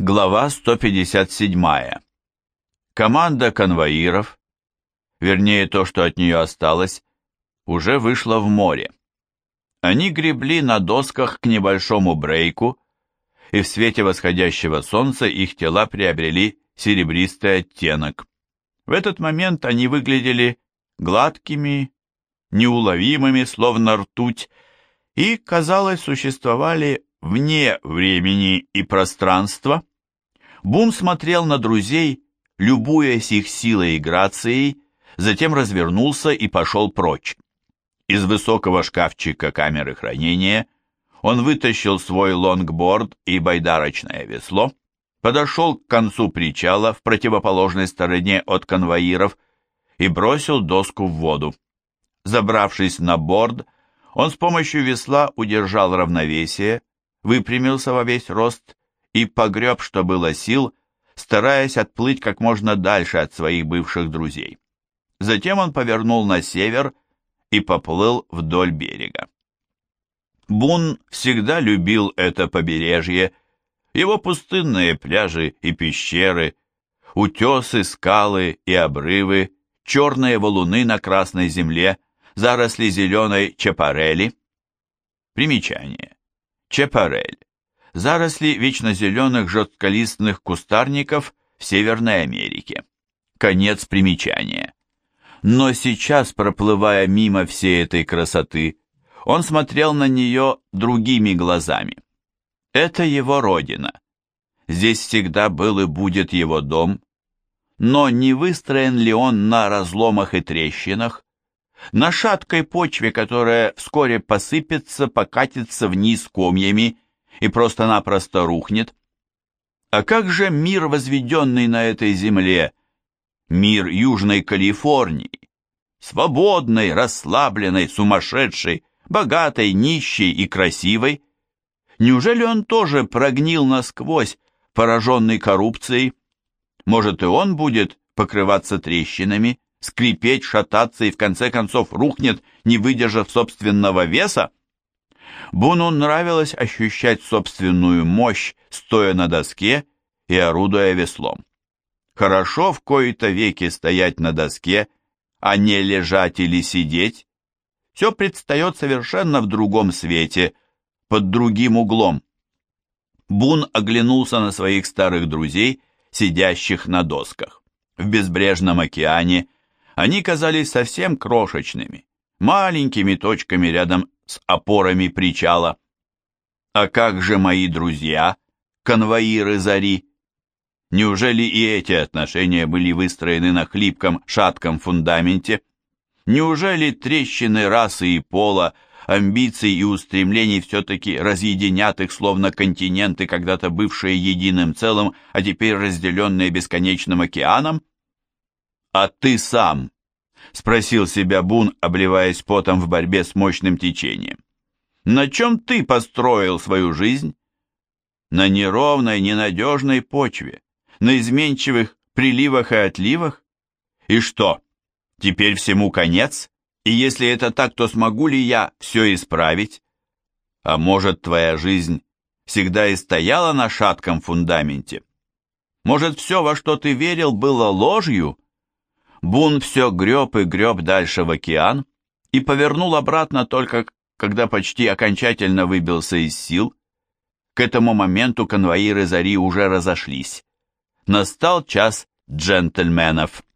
Глава 157. Команда конвоиров, вернее то, что от нее осталось, уже вышла в море. Они гребли на досках к небольшому брейку, и в свете восходящего солнца их тела приобрели серебристый оттенок. В этот момент они выглядели гладкими, неуловимыми, словно ртуть, и, казалось, существовали вне времени и пространства. Бун смотрел на друзей, любуясь их силой и грацией, затем развернулся и пошел прочь. Из высокого шкафчика камеры хранения он вытащил свой лонгборд и байдарочное весло, подошел к концу причала в противоположной стороне от конвоиров и бросил доску в воду. Забравшись на борт, он с помощью весла удержал равновесие, выпрямился во весь рост и погреб, что было сил, стараясь отплыть как можно дальше от своих бывших друзей. Затем он повернул на север и поплыл вдоль берега. Бун всегда любил это побережье, его пустынные пляжи и пещеры, утесы, скалы и обрывы, черные валуны на красной земле, заросли зеленой чапарели. Примечание. Чапарель. Заросли вечнозеленых жестколистных кустарников в Северной Америке. Конец примечания. Но сейчас, проплывая мимо всей этой красоты, он смотрел на нее другими глазами. Это его родина. Здесь всегда был и будет его дом. Но не выстроен ли он на разломах и трещинах, на шаткой почве, которая вскоре посыпется, покатится вниз комьями и просто-напросто рухнет? А как же мир, возведенный на этой земле, мир Южной Калифорнии, свободной, расслабленной, сумасшедшей, богатой, нищей и красивой? Неужели он тоже прогнил насквозь, пораженный коррупцией? Может, и он будет покрываться трещинами, скрипеть, шататься и в конце концов рухнет, не выдержав собственного веса? Буну нравилось ощущать собственную мощь, стоя на доске и орудуя веслом. Хорошо в кои-то веки стоять на доске, а не лежать или сидеть. Все предстает совершенно в другом свете, под другим углом. Бун оглянулся на своих старых друзей, сидящих на досках. В безбрежном океане они казались совсем крошечными, маленькими точками рядом с опорами причала. А как же мои друзья, конвоиры зари? Неужели и эти отношения были выстроены на хлипком, шатком фундаменте? Неужели трещины расы и пола, амбиций и устремлений все-таки разъединят их, словно континенты, когда-то бывшие единым целым, а теперь разделенные бесконечным океаном? «А ты сам?» — спросил себя Бун, обливаясь потом в борьбе с мощным течением. «На чем ты построил свою жизнь?» На неровной, ненадежной почве, на изменчивых приливах и отливах? И что, теперь всему конец? И если это так, то смогу ли я все исправить? А может, твоя жизнь всегда и стояла на шатком фундаменте? Может, все, во что ты верил, было ложью? Бун все греб и греб дальше в океан и повернул обратно только, когда почти окончательно выбился из сил. К этому моменту конвоиры зари уже разошлись. Настал час джентльменов.